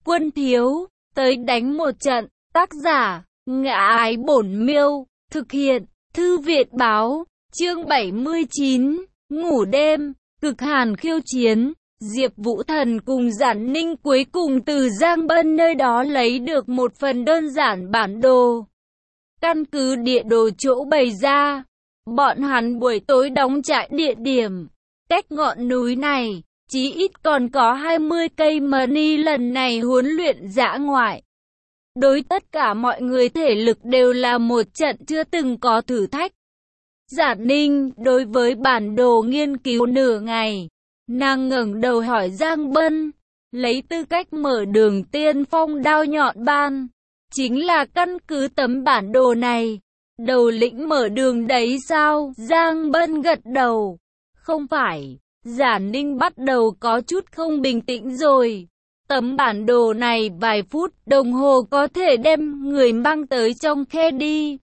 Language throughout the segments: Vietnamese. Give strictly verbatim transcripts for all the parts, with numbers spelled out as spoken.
quân thiếu, tới đánh một trận. Tác giả, Ngã Ái Bổn Miêu, thực hiện, Thư Viện Báo, chương bảy mươi chín, ngủ đêm, cực hàn khiêu chiến. Diệp Vũ Thần cùng Giản Ninh cuối cùng từ Giang Bân nơi đó lấy được một phần đơn giản bản đồ. Căn cứ địa đồ chỗ bày ra, bọn hắn buổi tối đóng trại địa điểm, cách ngọn núi này, chí ít còn có hai mươi cây mani lần này huấn luyện dã ngoại. Đối tất cả mọi người thể lực đều là một trận chưa từng có thử thách. Giản Ninh đối với bản đồ nghiên cứu nửa ngày, nàng ngẩng đầu hỏi Giang Bân, lấy tư cách mở đường tiên phong đao nhọn ban, chính là căn cứ tấm bản đồ này, đầu lĩnh mở đường đấy sao? Giang Bân gật đầu, không phải. Giản Ninh bắt đầu có chút không bình tĩnh rồi. Tấm bản đồ này vài phút đồng hồ có thể đem người mang tới trong khe đi.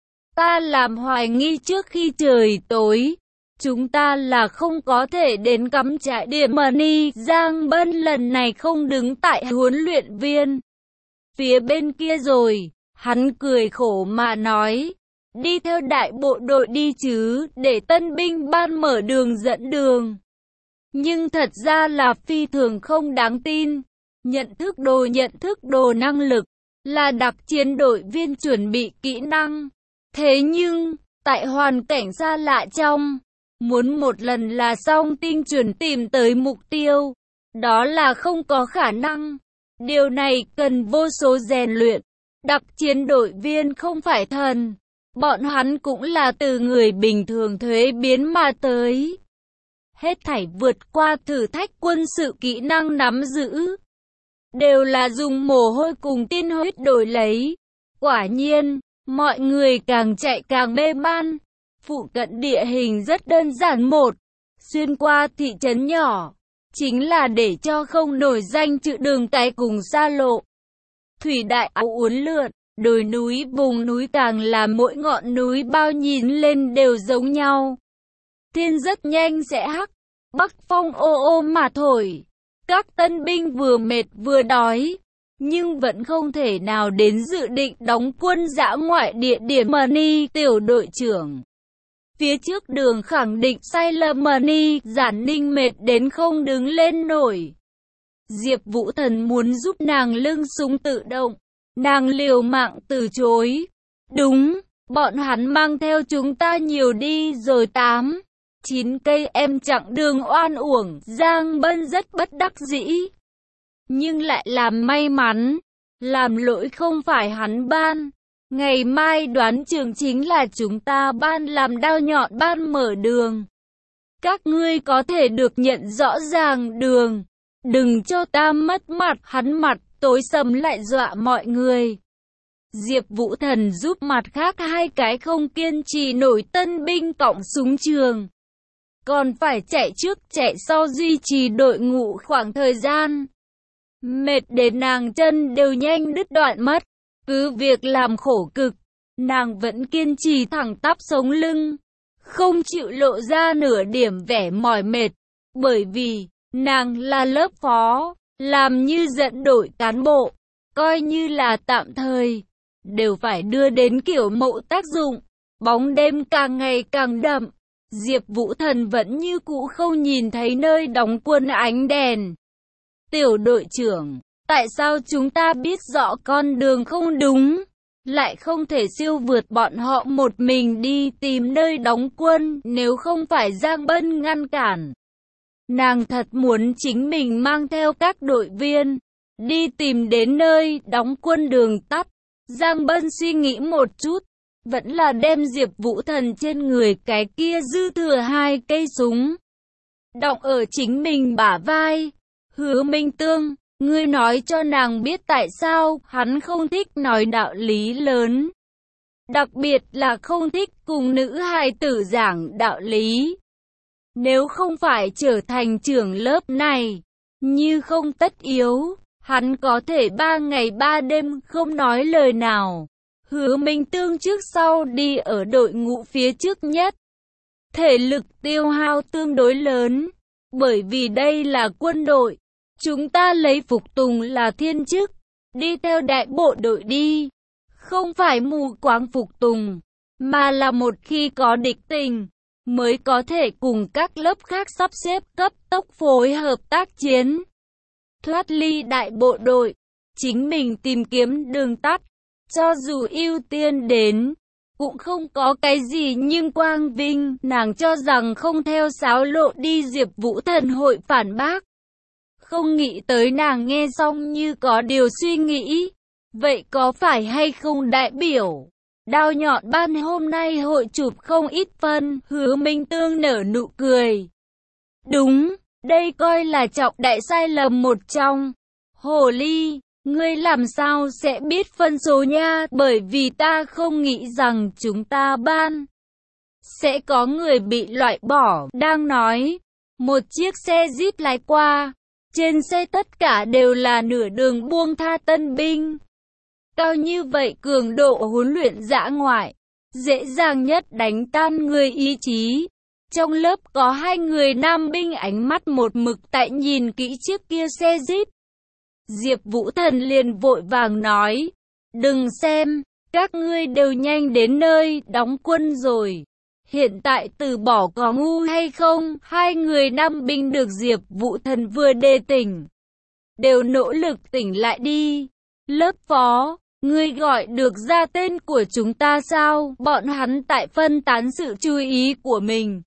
Ta làm hoài nghi trước khi trời tối, chúng ta là không có thể đến cắm trại địa mani. Giang Bân lần này không đứng tại huấn luyện viên phía bên kia rồi, hắn cười khổ mà nói, đi theo đại bộ đội đi chứ, để tân binh ban mở đường dẫn đường. Nhưng thật ra là phi thường không đáng tin. Nhận thức đồ nhận thức đồ năng lực, là đặc chiến đội viên chuẩn bị kỹ năng. Thế nhưng, tại hoàn cảnh xa lạ trong, muốn một lần là xong tinh chuẩn tìm tới mục tiêu, đó là không có khả năng. Điều này cần vô số rèn luyện. Đặc chiến đội viên không phải thần, bọn hắn cũng là từ người bình thường thuế biến mà tới. Hết thảy vượt qua thử thách quân sự kỹ năng nắm giữ, đều là dùng mồ hôi cùng tiên huyết đổi lấy. Quả nhiên, mọi người càng chạy càng mê man. Phụ cận địa hình rất đơn giản, một xuyên qua thị trấn nhỏ, chính là để cho không nổi danh chữ đường cái cùng xa lộ. Thủy đại áo uốn lượn, đồi núi vùng núi càng là mỗi ngọn núi bao nhìn lên đều giống nhau. Thiên rất nhanh sẽ hắc, bắc phong ô ô mà thổi. Các tân binh vừa mệt vừa đói, nhưng vẫn không thể nào đến dự định đóng quân dã ngoại địa điểm mani. Tiểu đội trưởng phía trước đường khẳng định sai lầm mani. Giản Ninh mệt đến không đứng lên nổi. Diệp Vũ Thần muốn giúp nàng lưng súng tự động, nàng liều mạng từ chối. Đúng, bọn hắn mang theo chúng ta nhiều đi rồi tám, chín cây em chặng đường oan uổng. Giang Bân rất bất đắc dĩ, nhưng lại làm may mắn, làm lỗi không phải hắn ban. Ngày mai đoán chừng chính là chúng ta ban làm đao nhọn ban mở đường. Các ngươi có thể được nhận rõ ràng đường, đừng cho ta mất mặt. Hắn mặt tối sầm lại dọa mọi người. Diệp Vũ Thần giúp mặt khác hai cái không kiên trì nổi tân binh cõng súng trường, còn phải chạy trước chạy sau duy trì đội ngũ khoảng thời gian. Mệt đến nàng chân đều nhanh đứt đoạn mất. Cứ việc làm khổ cực, nàng vẫn kiên trì thẳng tắp sống lưng, không chịu lộ ra nửa điểm vẻ mỏi mệt. Bởi vì, nàng là lớp phó, làm như dẫn đội cán bộ, coi như là tạm thời, đều phải đưa đến kiểu mẫu tác dụng. Bóng đêm càng ngày càng đậm, Diệp Vũ Thần vẫn như cũ không nhìn thấy nơi đóng quân ánh đèn. Tiểu đội trưởng, tại sao chúng ta biết rõ con đường không đúng, lại không thể siêu vượt bọn họ một mình đi tìm nơi đóng quân? Nếu không phải Giang Bân ngăn cản, nàng thật muốn chính mình mang theo các đội viên, đi tìm đến nơi đóng quân đường tắt. Giang Bân suy nghĩ một chút, vẫn là đem Diệp Vũ Thần trên người cái kia dư thừa hai cây súng, đọng ở chính mình bả vai. Hứa Minh Tương, ngươi nói cho nàng biết tại sao hắn không thích nói đạo lý lớn. Đặc biệt là không thích cùng nữ hài tử giảng đạo lý. Nếu không phải trở thành trưởng lớp này, như không tất yếu, hắn có thể ba ngày ba đêm không nói lời nào. Hứa Minh Tương trước sau đi ở đội ngũ phía trước nhất. Thể lực tiêu hao tương đối lớn, bởi vì đây là quân đội. Chúng ta lấy phục tùng là thiên chức, đi theo đại bộ đội đi. Không phải mù quáng phục tùng, mà là một khi có địch tình, mới có thể cùng các lớp khác sắp xếp cấp tốc phối hợp tác chiến. Thoát ly đại bộ đội, chính mình tìm kiếm đường tắt, cho dù ưu tiên đến, cũng không có cái gì nhưng Quang Vinh, nàng cho rằng không theo sáo lộ đi Diệp Vũ Thần hội phản bác. Không nghĩ tới nàng nghe xong như có điều suy nghĩ. Vậy có phải hay không đại biểu? Đao nhọn ban hôm nay hội chụp không ít phân, Hứa Minh Tương nở nụ cười. Đúng, đây coi là trọng đại sai lầm một trong. Hồ ly, ngươi làm sao sẽ biết phân số nha, bởi vì ta không nghĩ rằng chúng ta ban sẽ có người bị loại bỏ. Đang nói, một chiếc xe Jeep lái qua, trên xe tất cả đều là nửa đường buông tha tân binh. Cao như vậy cường độ huấn luyện dã ngoại, dễ dàng nhất đánh tan người ý chí. Trong lớp có hai người nam binh ánh mắt một mực tại nhìn kỹ chiếc kia xe Jeep. Diệp Vũ Thần liền vội vàng nói, đừng xem, các ngươi đều nhanh đến nơi đóng quân rồi. Hiện tại từ bỏ có ngu hay không? Hai người nam binh được Diệp Vũ Thần vừa đề tỉnh, đều nỗ lực tỉnh lại đi. Lớp phó, ngươi gọi được ra tên của chúng ta sao? Bọn hắn tại phân tán sự chú ý của mình,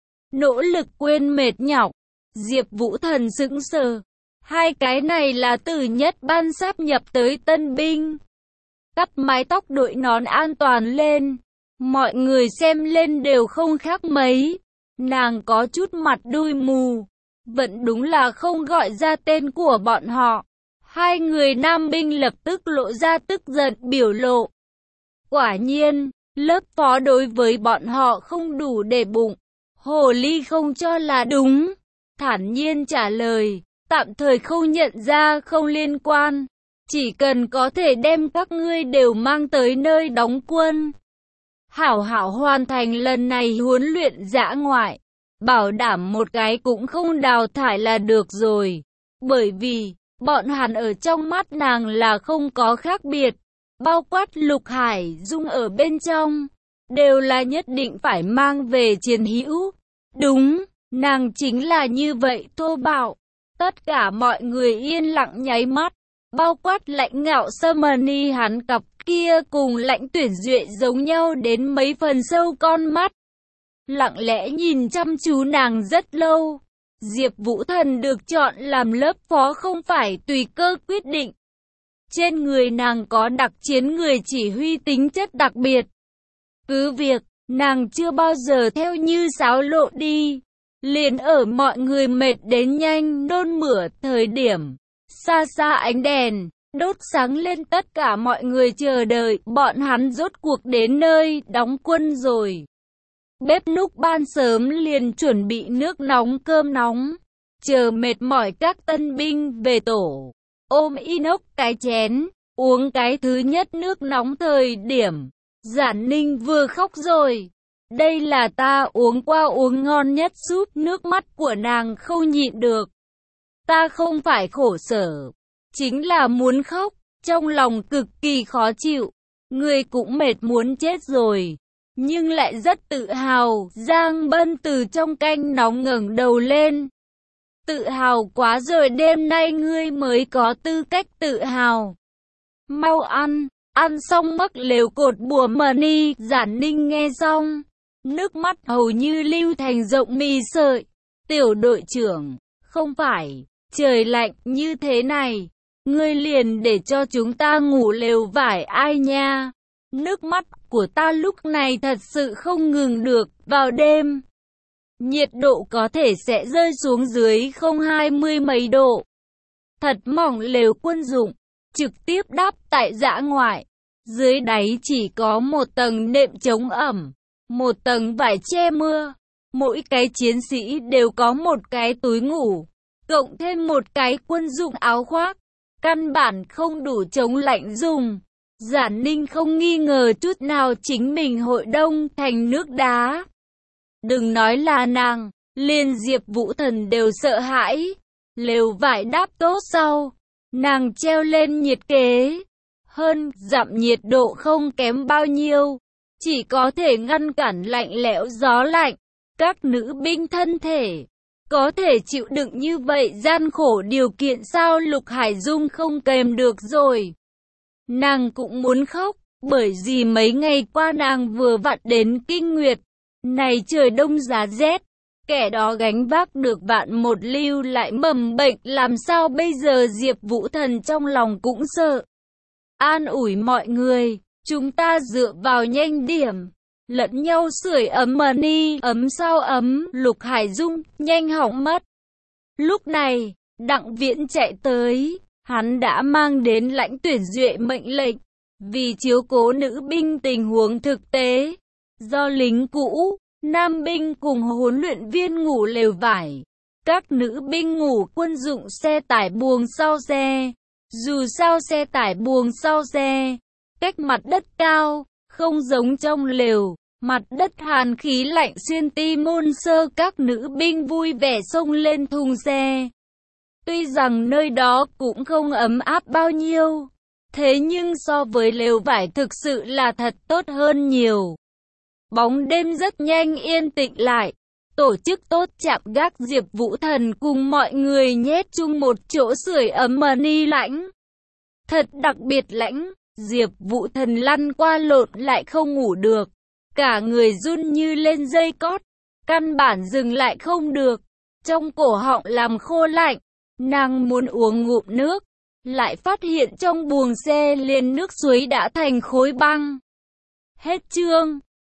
nỗ lực quên mệt nhọc. Diệp Vũ Thần sững sờ. Hai cái này là từ nhất ban sáp nhập tới tân binh. Cắt mái tóc đội nón an toàn lên. Mọi người xem lên đều không khác mấy. Nàng có chút mặt đuôi mù. Vẫn đúng là không gọi ra tên của bọn họ. Hai người nam binh lập tức lộ ra tức giận biểu lộ. Quả nhiên, lớp phó đối với bọn họ không đủ để bụng. Hồ ly không cho là đúng. Thản nhiên trả lời, tạm thời không nhận ra không liên quan. Chỉ cần có thể đem các ngươi đều mang tới nơi đóng quân. Hảo hảo hoàn thành lần này huấn luyện dã ngoại. Bảo đảm một cái cũng không đào thải là được rồi. Bởi vì, bọn hắn ở trong mắt nàng là không có khác biệt. Bao quát Lục Hải Dung ở bên trong, đều là nhất định phải mang về chiến hữu. Đúng, nàng chính là như vậy thô bạo. Tất cả mọi người yên lặng nháy mắt. Bao quát Lãnh Ngạo Summoning hắn cặp kia cùng Lãnh Tuyển Duệ giống nhau đến mấy phần sâu con mắt. Lặng lẽ nhìn chăm chú nàng rất lâu. Diệp Vũ Thần được chọn làm lớp phó không phải tùy cơ quyết định. Trên người nàng có đặc chiến người chỉ huy tính chất đặc biệt. Cứ việc, nàng chưa bao giờ theo như sáo lộ đi. Liền ở mọi người mệt đến nhanh nôn mửa thời điểm. Xa xa ánh đèn, đốt sáng lên tất cả mọi người chờ đợi. Bọn hắn rốt cuộc đến nơi đóng quân rồi. Bếp núc ban sớm liền chuẩn bị nước nóng cơm nóng. Chờ mệt mỏi các tân binh về tổ. Ôm inox cái chén, uống cái thứ nhất nước nóng thời điểm. Giản Ninh vừa khóc rồi. Đây là ta uống qua uống ngon nhất súp, nước mắt của nàng không nhịn được. Ta không phải khổ sở, chính là muốn khóc, trong lòng cực kỳ khó chịu. Người cũng mệt muốn chết rồi, nhưng lại rất tự hào. Giang Bân từ trong canh nóng ngẩng đầu lên. Tự hào quá rồi, đêm nay ngươi mới có tư cách tự hào. Mau ăn, ăn xong mắc lều cột bùa mờ ni. Giản Ninh nghe xong, nước mắt hầu như lưu thành rộng mì sợi. Tiểu đội trưởng, không phải, trời lạnh như thế này, ngươi liền để cho chúng ta ngủ lều vải ai nha. Nước mắt của ta lúc này thật sự không ngừng được, vào đêm. Nhiệt độ có thể sẽ rơi xuống dưới không hai mươi mấy độ. Thật mỏng lều quân dụng, trực tiếp đắp tại dã ngoại. Dưới đáy chỉ có một tầng nệm chống ẩm, một tầng vải che mưa. Mỗi cái chiến sĩ đều có một cái túi ngủ, cộng thêm một cái quân dụng áo khoác. Căn bản không đủ chống lạnh dùng. Giản Ninh không nghi ngờ chút nào chính mình hội đông thành nước đá. Đừng nói là nàng, liền Diệp Vũ Thần đều sợ hãi. Lều vải đáp tốt sau, nàng treo lên nhiệt kế. Hơn dặm nhiệt độ không kém bao nhiêu, chỉ có thể ngăn cản lạnh lẽo gió lạnh. Các nữ binh thân thể có thể chịu đựng như vậy gian khổ điều kiện sao? Lục Hải Dung không kèm được rồi. Nàng cũng muốn khóc, bởi vì mấy ngày qua nàng vừa vặn đến kinh nguyệt. Này trời đông giá rét, kẻ đó gánh vác được vạn một lưu lại mầm bệnh, làm sao bây giờ? Diệp Vũ Thần trong lòng cũng sợ. An ủi mọi người, chúng ta dựa vào nhanh điểm, lẫn nhau sưởi ấm mà ni, ấm sao ấm. Lục Hải Dung nhanh hỏng mất. Lúc này, Đặng Viễn chạy tới, hắn đã mang đến lãnh tuyển duệ mệnh lệnh, vì chiếu cố nữ binh tình huống thực tế, do lính cũ, nam binh cùng huấn luyện viên ngủ lều vải, các nữ binh ngủ quân dụng xe tải buồng sau xe. Dù sao xe tải buồng sau xe, cách mặt đất cao, không giống trong lều, mặt đất hàn khí lạnh xuyên ti môn sơ. Các nữ binh vui vẻ xông lên thùng xe. Tuy rằng nơi đó cũng không ấm áp bao nhiêu, thế nhưng so với lều vải thực sự là thật tốt hơn nhiều. Bóng đêm rất nhanh yên tĩnh lại. Tổ chức tốt trạm gác, Diệp Vũ Thần cùng mọi người nhét chung một chỗ sưởi ấm mà ni lãnh. Thật đặc biệt lãnh, Diệp Vũ Thần lăn qua lộn lại không ngủ được. Cả người run như lên dây cót, căn bản dừng lại không được. Trong cổ họng làm khô lạnh, nàng muốn uống ngụm nước, lại phát hiện trong buồng xe liền nước suối đã thành khối băng. Hết chương.